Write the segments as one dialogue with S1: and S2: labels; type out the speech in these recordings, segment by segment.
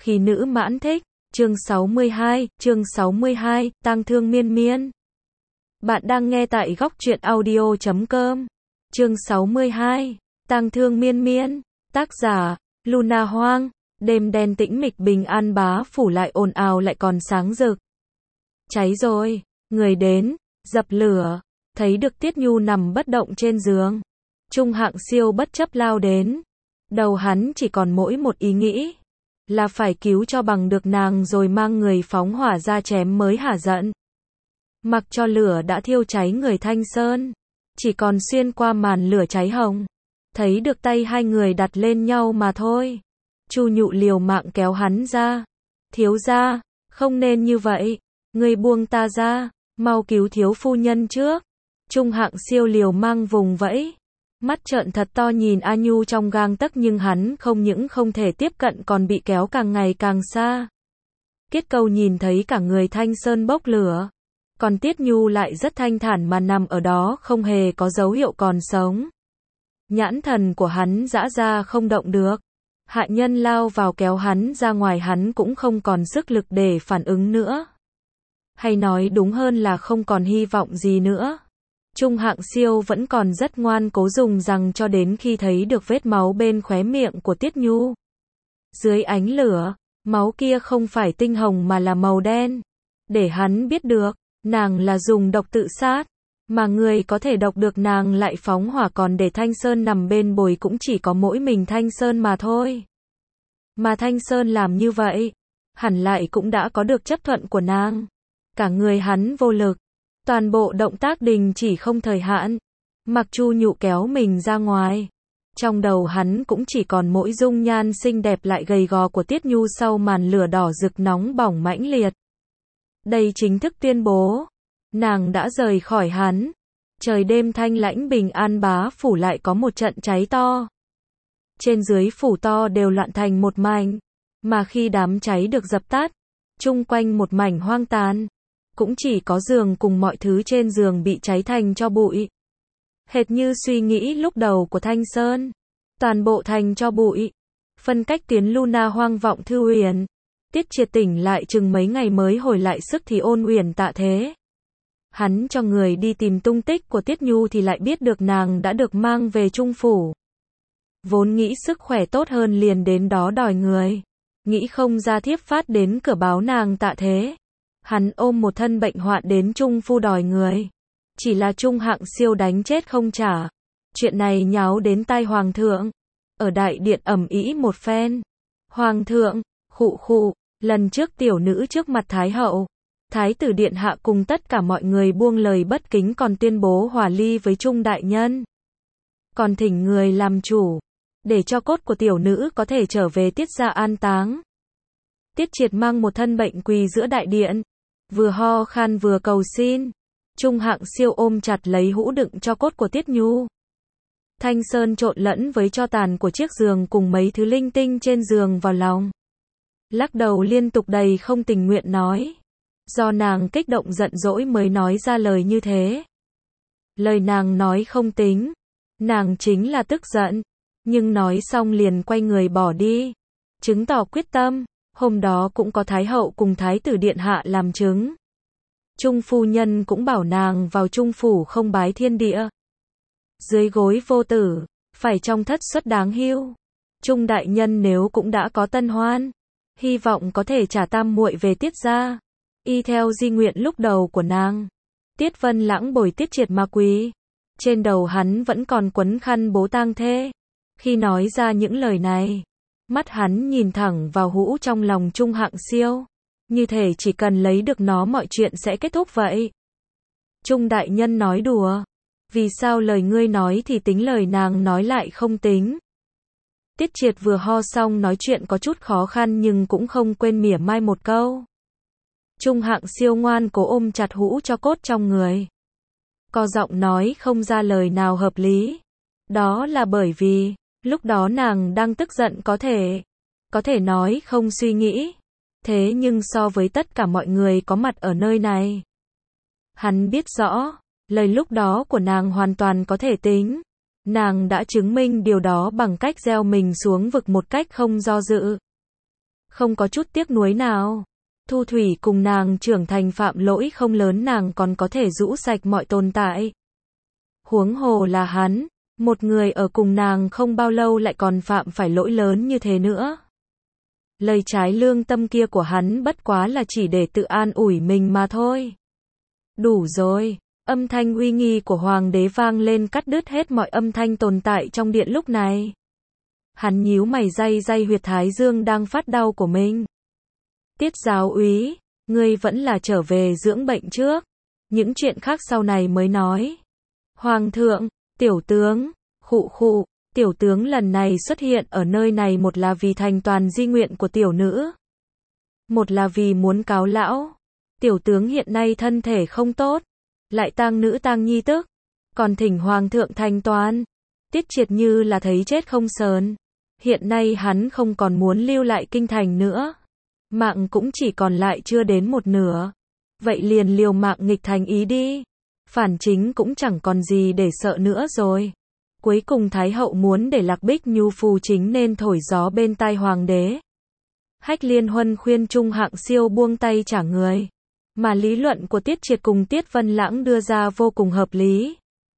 S1: Khi nữ mãn thích, chương 62, tang thương miên miên. Bạn đang nghe tại góc truyện audio.com. Chương 62, tang thương miên miên. Tác giả, Luna Hoang. Đêm đen tĩnh mịch bình an bá phủ lại ồn ào lại còn sáng rực. Cháy rồi, người đến, dập lửa, thấy được Tiết Nhu nằm bất động trên giường. Trung Hạng Siêu bất chấp lao đến. Đầu hắn chỉ còn mỗi một ý nghĩ, là phải cứu cho bằng được nàng rồi mang người phóng hỏa ra chém mới hả giận. Mặc cho lửa đã thiêu cháy người Thanh Sơn, chỉ còn xuyên qua màn lửa cháy hồng, thấy được tay hai người đặt lên nhau mà thôi. Chu Nhụ liều mạng kéo hắn ra. Thiếu gia, không nên như vậy, ngươi buông ta ra, mau cứu thiếu phu nhân trước. Trung Hạng Siêu liều mang vùng vẫy, mắt trợn thật to nhìn A Nhu trong gang tấc, nhưng hắn không những không thể tiếp cận còn bị kéo càng ngày càng xa. Kết Câu nhìn thấy cả người Thanh Sơn bốc lửa, còn Tiết Nhu lại rất thanh thản mà nằm ở đó không hề có dấu hiệu còn sống. Nhãn thần của hắn dã ra không động được. Hạ nhân lao vào kéo hắn ra ngoài, hắn cũng không còn sức lực để phản ứng nữa. Hay nói đúng hơn là không còn hy vọng gì nữa. Trung Hạng Siêu vẫn còn rất ngoan cố dùng rằng cho đến khi thấy được vết máu bên khóe miệng của Tiết Nhu. Dưới ánh lửa, máu kia không phải tinh hồng mà là màu đen. Để hắn biết được, nàng là dùng độc tự sát, mà người có thể độc được nàng lại phóng hỏa, còn để Thanh Sơn nằm bên bồi cũng chỉ có mỗi mình Thanh Sơn mà thôi. Mà Thanh Sơn làm như vậy, hẳn lại cũng đã có được chấp thuận của nàng. Cả người hắn vô lực, toàn bộ động tác đình chỉ không thời hạn. Mặc Chu Nhụ kéo mình ra ngoài, trong đầu hắn cũng chỉ còn mỗi dung nhan xinh đẹp lại gầy gò của Tiết Nhu sau màn lửa đỏ rực nóng bỏng mãnh liệt. Đây chính thức tuyên bố, nàng đã rời khỏi hắn. Trời đêm thanh lãnh bình an bá phủ lại có một trận cháy to. Trên dưới phủ to đều loạn thành một mảnh, mà khi đám cháy được dập tắt, chung quanh một mảnh hoang tàn. Cũng chỉ có giường cùng mọi thứ trên giường bị cháy thành tro bụi. Hệt như suy nghĩ lúc đầu của Thanh Sơn, toàn bộ thành tro bụi. Phân cách tiến Luna Hoang vọng Thư Uyển. Tiết Triệt tỉnh lại chừng mấy ngày mới hồi lại sức thì Ôn Uyển tạ thế. Hắn cho người đi tìm tung tích của Tiết Nhu thì lại biết được nàng đã được mang về Trung phủ. Vốn nghĩ sức khỏe tốt hơn liền đến đó đòi người, nghĩ không ra thiếp phát đến cửa báo nàng tạ thế. Hắn ôm một thân bệnh hoạn đến Trung phu đòi người, chỉ là Trung Hạng Siêu đánh chết không trả. Chuyện này nháo đến tai hoàng thượng, ở đại điện ầm ĩ một phen. Hoàng thượng, khụ khụ, lần trước tiểu nữ trước mặt Thái hậu, Thái tử điện hạ cùng tất cả mọi người buông lời bất kính, còn tuyên bố hòa ly với Trung đại nhân, còn thỉnh người làm chủ, để cho cốt của tiểu nữ có thể trở về Tiết gia an táng. Tiết Triệt mang một thân bệnh quỳ giữa đại điện, vừa ho khan vừa cầu xin. Trung Hạng Siêu ôm chặt lấy hũ đựng cho cốt của Tiết Nhu. Thanh Sơn trộn lẫn với tro tàn của chiếc giường cùng mấy thứ linh tinh trên giường vào lòng, lắc đầu liên tục đầy không tình nguyện nói. Do nàng kích động giận dỗi mới nói ra lời như thế. Lời nàng nói không tính, nàng chính là tức giận, nhưng nói xong liền quay người bỏ đi, chứng tỏ quyết tâm. Hôm đó cũng có Thái hậu cùng Thái tử điện hạ làm chứng. Trung phu nhân cũng bảo nàng vào Trung phủ không bái thiên địa, dưới gối vô tử, phải trong thất suất đáng hiu. Trung đại nhân nếu cũng đã có tân hoan, hy vọng có thể trả tam muội về Tiết gia, y theo di nguyện lúc đầu của nàng. Tiết Vân Lãng bồi Tiết Triệt ma quý, trên đầu hắn vẫn còn quấn khăn bố tang thê. Khi nói ra những lời này, mắt hắn nhìn thẳng vào hũ trong lòng Trung Hạng Siêu, như thể chỉ cần lấy được nó mọi chuyện sẽ kết thúc vậy. Trung đại nhân nói đùa, vì sao lời ngươi nói thì tính, lời nàng nói lại không tính. Tiết Triệt vừa ho xong nói chuyện có chút khó khăn nhưng cũng không quên mỉa mai một câu. Trung Hạng Siêu ngoan cố ôm chặt hũ cho cốt trong người, có giọng nói không ra lời nào hợp lý. Đó là bởi vì lúc đó nàng đang tức giận, có thể nói không suy nghĩ. Thế nhưng so với tất cả mọi người có mặt ở nơi này, hắn biết rõ, lời lúc đó của nàng hoàn toàn có thể tính. Nàng đã chứng minh điều đó bằng cách gieo mình xuống vực một cách không do dự. không có chút tiếc nuối nào. Thu Thủy cùng nàng trưởng thành phạm lỗi không lớn, nàng còn có thể rũ sạch mọi tồn tại. Huống hồ là hắn, một người ở cùng nàng không bao lâu lại còn phạm phải lỗi lớn như thế nữa. Lời trái lương tâm kia của hắn bất quá là chỉ để tự an ủi mình mà thôi. Đủ rồi, âm thanh uy nghi của hoàng đế vang lên cắt đứt hết mọi âm thanh tồn tại trong điện lúc này. Hắn nhíu mày day huyệt thái dương đang phát đau của mình. Tiết giáo úy, ngươi vẫn là trở về dưỡng bệnh trước. Những chuyện khác sau này mới nói. Hoàng thượng, tiểu tướng, khụ, tiểu tướng lần này xuất hiện ở nơi này một là vì thành toàn di nguyện của tiểu nữ. Một là vì muốn cáo lão. Tiểu tướng hiện nay thân thể không tốt, lại tang nữ tang nhi tức, còn thỉnh hoàng thượng thành toàn. Tiết Triệt như là thấy chết không sờn. Hiện nay hắn không còn muốn lưu lại kinh thành nữa. Mạng cũng chỉ còn lại chưa đến một nửa. Vậy liền liều mạng nghịch thành ý đi. Phản chính cũng chẳng còn gì để sợ nữa rồi. Cuối cùng Thái hậu muốn để Lạc Bích Nhu phù chính nên thổi gió bên tai hoàng đế. Hách Liên Huân khuyên Trung Hạng Siêu buông tay trả người. Mà lý luận của Tiết Triệt cùng Tiết Vân Lãng đưa ra vô cùng hợp lý.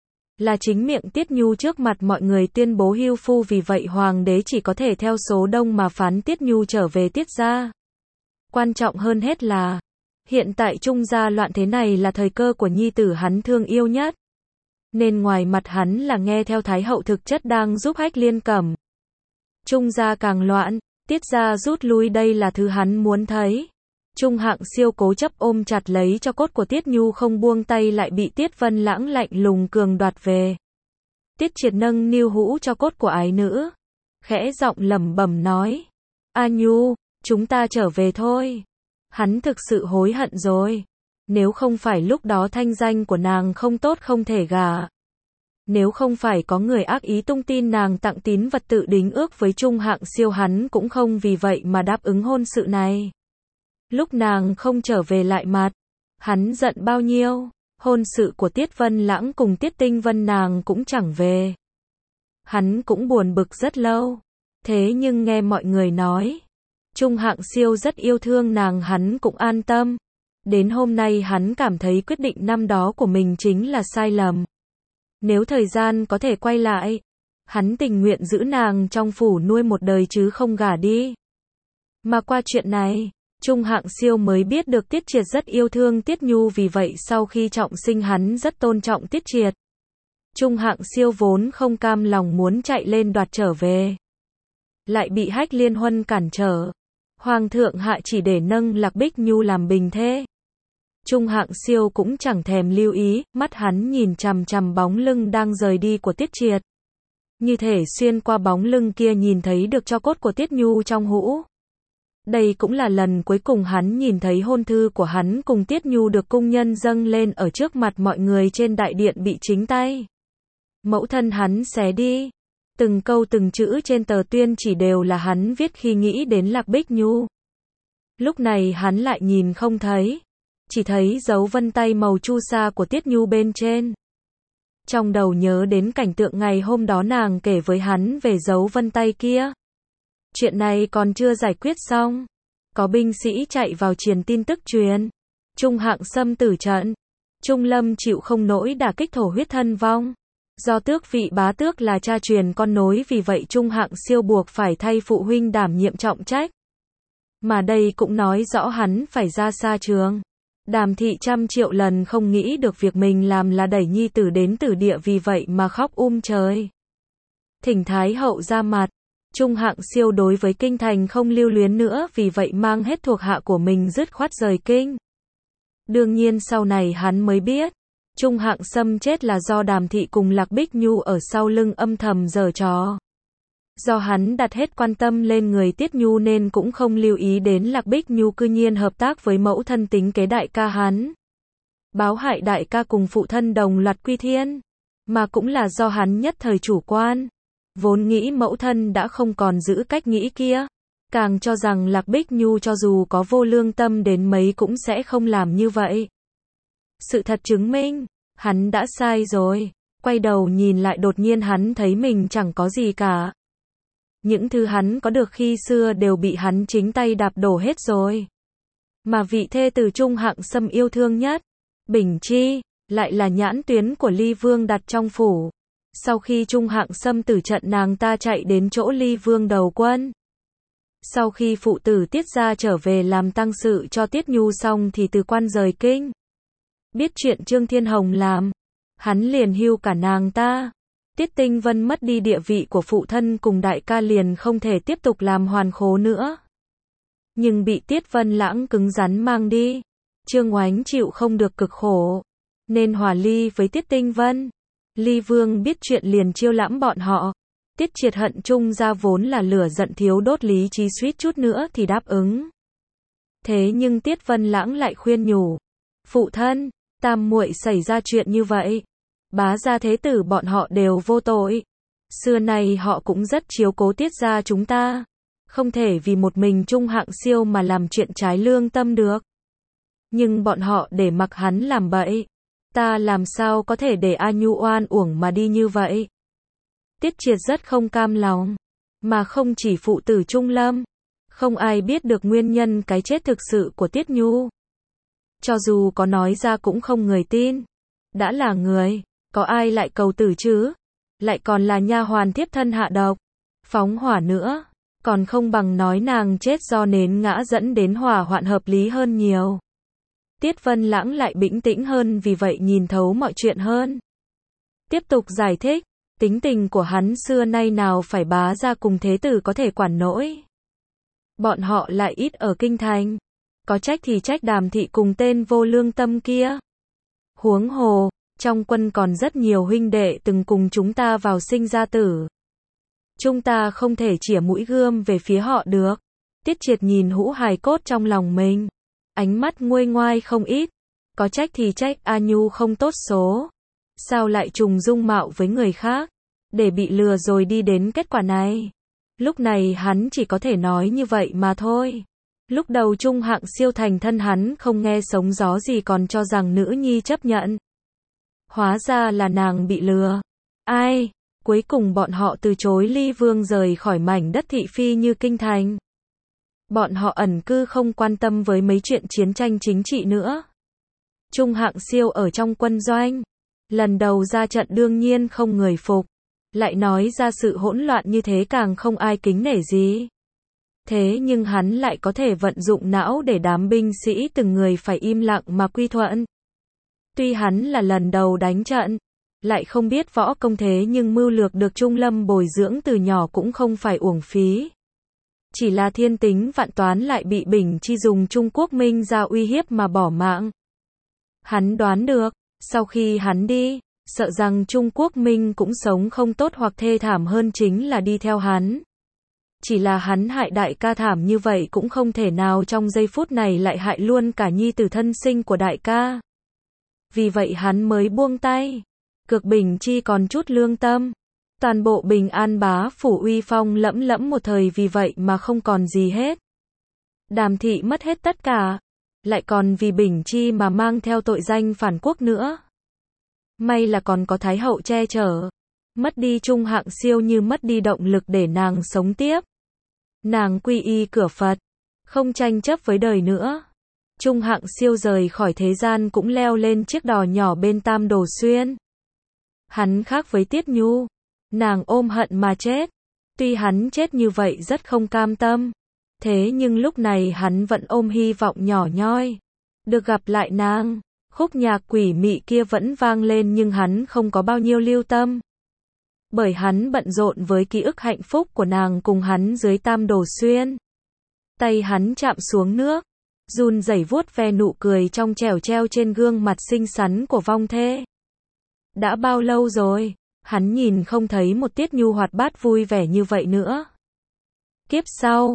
S1: Là chính miệng Tiết Nhu trước mặt mọi người tuyên bố hưu phu, vì vậy hoàng đế chỉ có thể theo số đông mà phán Tiết Nhu trở về Tiết gia. Quan trọng hơn hết là, hiện tại Trung gia loạn thế này là thời cơ của nhi tử hắn thương yêu nhất. Nên ngoài mặt hắn là nghe theo Thái hậu, thực chất đang giúp Hách Liên Cẩm. Trung gia càng loạn, Tiết gia rút lui, đây là thứ hắn muốn thấy. Trung Hạng Siêu cố chấp ôm chặt lấy cho cốt của Tiết Nhu không buông tay, lại bị Tiết Vân Lãng lạnh lùng cường đoạt về. Tiết Triệt nâng niu hũ cho cốt của ái nữ, khẽ giọng lẩm bẩm nói: "A Nhu, chúng ta trở về thôi." Hắn thực sự hối hận rồi. Nếu không phải lúc đó thanh danh của nàng không tốt không thể gả. Nếu không phải có người ác ý tung tin nàng tặng tín vật tự đính ước với Trung Hạng Siêu, hắn cũng không vì vậy mà đáp ứng hôn sự này. Lúc nàng không trở về lại mặt, hắn giận bao nhiêu. Hôn sự của Tiết Vân Lãng cùng Tiết Tinh Vân nàng cũng chẳng về. Hắn cũng buồn bực rất lâu. Thế nhưng nghe mọi người nói Trung Hạng Siêu rất yêu thương nàng, hắn cũng an tâm. Đến hôm nay hắn cảm thấy quyết định năm đó của mình chính là sai lầm. Nếu thời gian có thể quay lại, hắn tình nguyện giữ nàng trong phủ nuôi một đời chứ không gả đi. Mà qua chuyện này, Trung Hạng Siêu mới biết được Tiết Triệt rất yêu thương Tiết Nhu, vì vậy sau khi trọng sinh hắn rất tôn trọng Tiết Triệt. Trung Hạng Siêu vốn không cam lòng muốn chạy lên đoạt trở về, lại bị Hách Liên Huân cản trở. Hoàng thượng hạ chỉ để nâng Lạc Bích Nhu làm bình thê. Trung Hạng Siêu cũng chẳng thèm lưu ý, mắt hắn nhìn chằm chằm bóng lưng đang rời đi của Tiết Triệt. Như thể xuyên qua bóng lưng kia nhìn thấy được tro cốt của Tiết Nhu trong hũ. Đây cũng là lần cuối cùng hắn nhìn thấy hôn thư của hắn cùng Tiết Nhu được cung nhân dâng lên ở trước mặt mọi người trên đại điện bị chính tay mẫu thân hắn xé đi. Từng câu từng chữ trên tờ tuyên chỉ đều là hắn viết khi nghĩ đến Lạc Bích Nhu. Lúc này hắn lại nhìn không thấy, chỉ thấy dấu vân tay màu chu sa của Tiết Nhu bên trên. Trong đầu nhớ đến cảnh tượng ngày hôm đó nàng kể với hắn về dấu vân tay kia. Chuyện này còn chưa giải quyết xong, có binh sĩ chạy vào truyền tin tức truyền Trung Hạng Sâm tử trận. Trung Lâm chịu không nổi đả kích, thổ huyết thân vong. Do tước vị bá tước là cha truyền con nối, vì vậy Trung Hạng Siêu buộc phải thay phụ huynh đảm nhiệm trọng trách. Mà đây cũng nói rõ hắn phải ra xa trường. Đàm thị trăm triệu lần không nghĩ được việc mình làm là đẩy nhi tử đến tử địa, vì vậy mà khóc trời. Thỉnh Thái hậu ra mặt. Trung Hạng Siêu đối với kinh thành không lưu luyến nữa, vì vậy mang hết thuộc hạ của mình dứt khoát rời kinh. Đương nhiên sau này hắn mới biết, Trung Hạng Sâm chết là do Đàm thị cùng Lạc Bích Nhu ở sau lưng âm thầm giở trò. Do hắn đặt hết quan tâm lên người Tiết Nhu nên cũng không lưu ý đến Lạc Bích Nhu cư nhiên hợp tác với mẫu thân tính kế đại ca hắn. Báo hại đại ca cùng phụ thân đồng loạt quy thiên. Mà cũng là do hắn nhất thời chủ quan. Vốn nghĩ mẫu thân đã không còn giữ cách nghĩ kia. Càng cho rằng Lạc Bích Nhu cho dù có vô lương tâm đến mấy cũng sẽ không làm như vậy. Sự thật chứng minh, hắn đã sai rồi. Quay đầu nhìn lại đột nhiên hắn thấy mình chẳng có gì cả. Những thứ hắn có được khi xưa đều bị hắn chính tay đạp đổ hết rồi. Mà vị thê tử Trung Hạng Sâm yêu thương nhất, Bình Chi, lại là nhãn tuyến của Ly Vương đặt trong phủ. Sau khi Trung Hạng Sâm tử trận, nàng ta chạy đến chỗ Ly Vương đầu quân. Sau khi phụ tử Tiết gia trở về làm tang sự cho Tiết Nhu xong thì từ quan rời kinh. Biết chuyện Trương Thiên Hồng làm, hắn liền hưu cả nàng ta. Tiết Tinh Vân mất đi địa vị của phụ thân cùng đại ca liền không thể tiếp tục làm hoàn khố nữa. Nhưng bị Tiết Vân Lãng cứng rắn mang đi. Trương Oánh chịu không được cực khổ, nên hòa ly với Tiết Tinh Vân. Ly Vương biết chuyện liền chiêu lãm bọn họ. Tiết Triệt hận Trung gia vốn là lửa giận thiếu đốt lý trí, suýt chút nữa thì đáp ứng. Thế nhưng Tiết Vân Lãng lại khuyên nhủ, phụ thân, tam muội xảy ra chuyện như vậy, bá gia thế tử bọn họ đều vô tội. Xưa nay họ cũng rất chiếu cố Tiết gia chúng ta, không thể vì một mình Trung Hạng Siêu mà làm chuyện trái lương tâm được. Nhưng bọn họ để mặc hắn làm bậy, ta làm sao có thể để A Nhu oan uổng mà đi như vậy. Tiết Triệt rất không cam lòng, mà không chỉ phụ tử Trung Lâm, không ai biết được nguyên nhân cái chết thực sự của Tiết Nhu. Cho dù có nói ra cũng không người tin. Đã là người, có ai lại cầu tử chứ? Lại còn là nha hoàn thiếp thân hạ độc, phóng hỏa nữa, còn không bằng nói nàng chết do nến ngã dẫn đến hỏa hoạn hợp lý hơn nhiều. Tiết Vân Lãng lại bình tĩnh hơn, vì vậy nhìn thấu mọi chuyện hơn. Tiếp tục giải thích, tính tình của hắn xưa nay nào phải bá gia cùng thế tử có thể quản nổi. Bọn họ lại ít ở kinh thành, có trách thì trách Đàm thị cùng tên vô lương tâm kia. Huống hồ, trong quân còn rất nhiều huynh đệ từng cùng chúng ta vào sinh ra tử. Chúng ta không thể chĩa mũi gươm về phía họ được. Tiết Triệt nhìn hũ hài cốt trong lòng mình, ánh mắt nguôi ngoai không ít. Có trách thì trách A Nhu không tốt số, sao lại trùng dung mạo với người khác, để bị lừa rồi đi đến kết quả này. Lúc này hắn chỉ có thể nói như vậy mà thôi. Lúc đầu Trung Hạng Siêu thành thân hắn không nghe sống gió gì, còn cho rằng nữ nhi chấp nhận. Hóa ra là nàng bị lừa. Ai? Cuối cùng bọn họ từ chối Ly Vương rời khỏi mảnh đất thị phi như kinh thành. Bọn họ ẩn cư không quan tâm với mấy chuyện chiến tranh chính trị nữa. Trung Hạng Siêu ở trong quân doanh, lần đầu ra trận đương nhiên không người phục. Lại nói ra sự hỗn loạn như thế càng không ai kính nể gì. Thế nhưng hắn lại có thể vận dụng não để đám binh sĩ từng người phải im lặng mà quy thuận. Tuy hắn là lần đầu đánh trận, lại không biết võ công, thế nhưng mưu lược được Trung Lâm bồi dưỡng từ nhỏ cũng không phải uổng phí. Chỉ là thiên tính vạn toán lại bị Bình Chi dùng Trung Quốc Minh ra uy hiếp mà bỏ mạng. Hắn đoán được, sau khi hắn đi, sợ rằng Trung Quốc Minh cũng sống không tốt hoặc thê thảm hơn chính là đi theo hắn. Chỉ là hắn hại đại ca thảm như vậy cũng không thể nào trong giây phút này lại hại luôn cả nhi tử thân sinh của đại ca. Vì vậy hắn mới buông tay. Cực Bình Chi còn chút lương tâm. Toàn bộ Bình An bá phủ uy phong lẫm lẫm một thời vì vậy mà không còn gì hết. Đàm thị mất hết tất cả, lại còn vì Bình Chi mà mang theo tội danh phản quốc nữa. May là còn có Thái hậu che chở. Mất đi Trung Hạng Siêu như mất đi động lực để nàng sống tiếp. Nàng quy y cửa Phật, không tranh chấp với đời nữa. Trung Hạng Siêu rời khỏi thế gian cũng leo lên chiếc đò nhỏ bên Tam Đồ Xuyên. Hắn khác với Tiết Nhu, nàng ôm hận mà chết. Tuy hắn chết như vậy rất không cam tâm, thế nhưng lúc này hắn vẫn ôm hy vọng nhỏ nhoi được gặp lại nàng. Khúc nhạc quỷ mị kia vẫn vang lên nhưng hắn không có bao nhiêu lưu tâm. Bởi hắn bận rộn với ký ức hạnh phúc của nàng cùng hắn dưới Tam Đồ Xuyên. Tay hắn chạm xuống nước, run rẩy vuốt ve nụ cười trong trẻo treo trên gương mặt xinh xắn của vong thê. Đã bao lâu rồi, hắn nhìn không thấy một Tiết Nhu hoạt bát vui vẻ như vậy nữa. Kiếp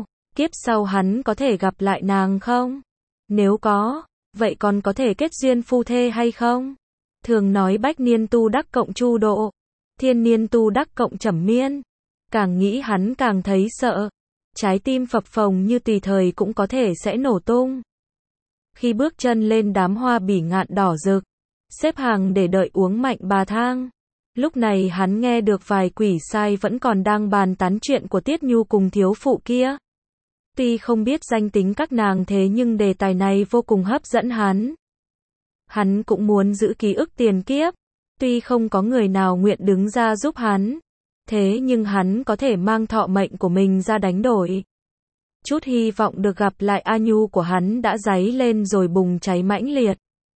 S1: sau hắn có thể gặp lại nàng không? Nếu có, vậy còn có thể kết duyên phu thê hay không? Thường nói bách niên tu đắc cộng chu độ, thiên niên tu đắc cộng trầm miên. Càng nghĩ hắn càng thấy sợ. Trái tim phập phồng như tùy thời cũng có thể sẽ nổ tung. Khi bước chân lên đám hoa bỉ ngạn đỏ rực, xếp hàng để đợi uống mạnh bà thang. Lúc này hắn nghe được vài quỷ sai vẫn còn đang bàn tán chuyện của Tiết Nhu cùng thiếu phụ kia. Tuy không biết danh tính các nàng thế nhưng đề tài này vô cùng hấp dẫn hắn. Hắn cũng muốn giữ ký ức tiền kiếp. Tuy không có người nào nguyện đứng ra giúp hắn. Thế nhưng hắn có thể mang thọ mệnh của mình ra đánh đổi. Chút hy vọng được gặp lại A Nhu của hắn đã dấy lên rồi bùng cháy mãnh liệt.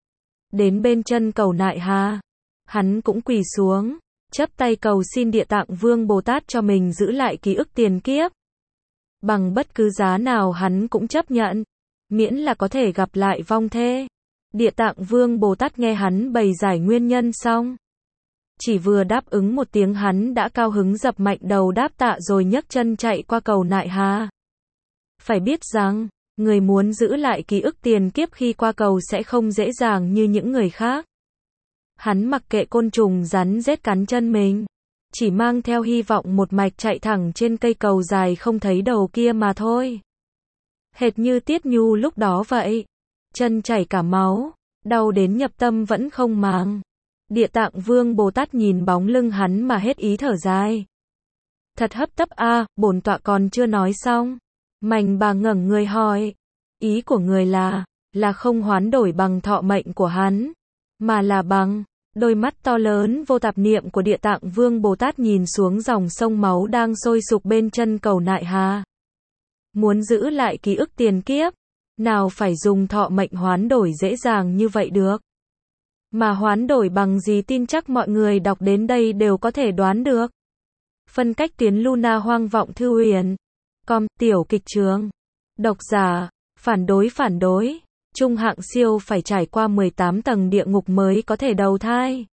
S1: Đến bên chân cầu Nại Hà, hắn cũng quỳ xuống, chắp tay cầu xin Địa Tạng Vương Bồ Tát cho mình giữ lại ký ức tiền kiếp. Bằng bất cứ giá nào hắn cũng chấp nhận, miễn là có thể gặp lại vong thê. Địa Tạng Vương Bồ Tát nghe hắn bày giải nguyên nhân xong. Chỉ vừa đáp ứng một tiếng hắn đã cao hứng dập mạnh đầu đáp tạ rồi nhấc chân chạy qua cầu Nại Hà. Phải biết rằng, người muốn giữ lại ký ức tiền kiếp khi qua cầu sẽ không dễ dàng như những người khác. Hắn mặc kệ côn trùng rắn rết cắn chân mình, chỉ mang theo hy vọng một mạch chạy thẳng trên cây cầu dài không thấy đầu kia mà thôi. Hệt như Tiết Nhu lúc đó vậy, chân chảy cả máu, đau đến nhập tâm vẫn không màng. Địa Tạng Vương Bồ Tát nhìn bóng lưng hắn mà hết ý thở dài. Thật hấp tấp a, bổn tọa còn chưa nói xong. Mành bà ngẩng người hỏi, ý của người là không hoán đổi bằng thọ mệnh của hắn, mà là bằng. Đôi mắt to lớn vô tạp niệm của Địa Tạng Vương Bồ Tát nhìn xuống dòng sông máu đang sôi sục bên chân cầu Nại Hà. Muốn giữ lại ký ức tiền kiếp, nào phải dùng thọ mệnh hoán đổi dễ dàng như vậy được. Mà hoán đổi bằng gì tin chắc mọi người đọc đến đây đều có thể đoán được. Phân cách tuyến Luna Hoang vọng thư huyền. Tiểu kịch trường. Độc giả. Phản đối. Trung hạng siêu phải trải qua 18 tầng địa ngục mới có thể đầu thai.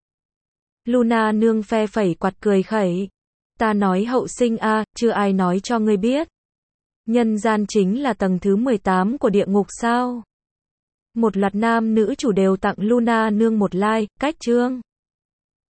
S1: Luna nương phe phẩy quạt cười khẩy. Ta nói hậu sinh a, chưa ai nói cho ngươi biết. Nhân gian chính là tầng thứ 18 của địa ngục sao? Một loạt nam nữ chủ đều tặng Luna nương một like, cách chương.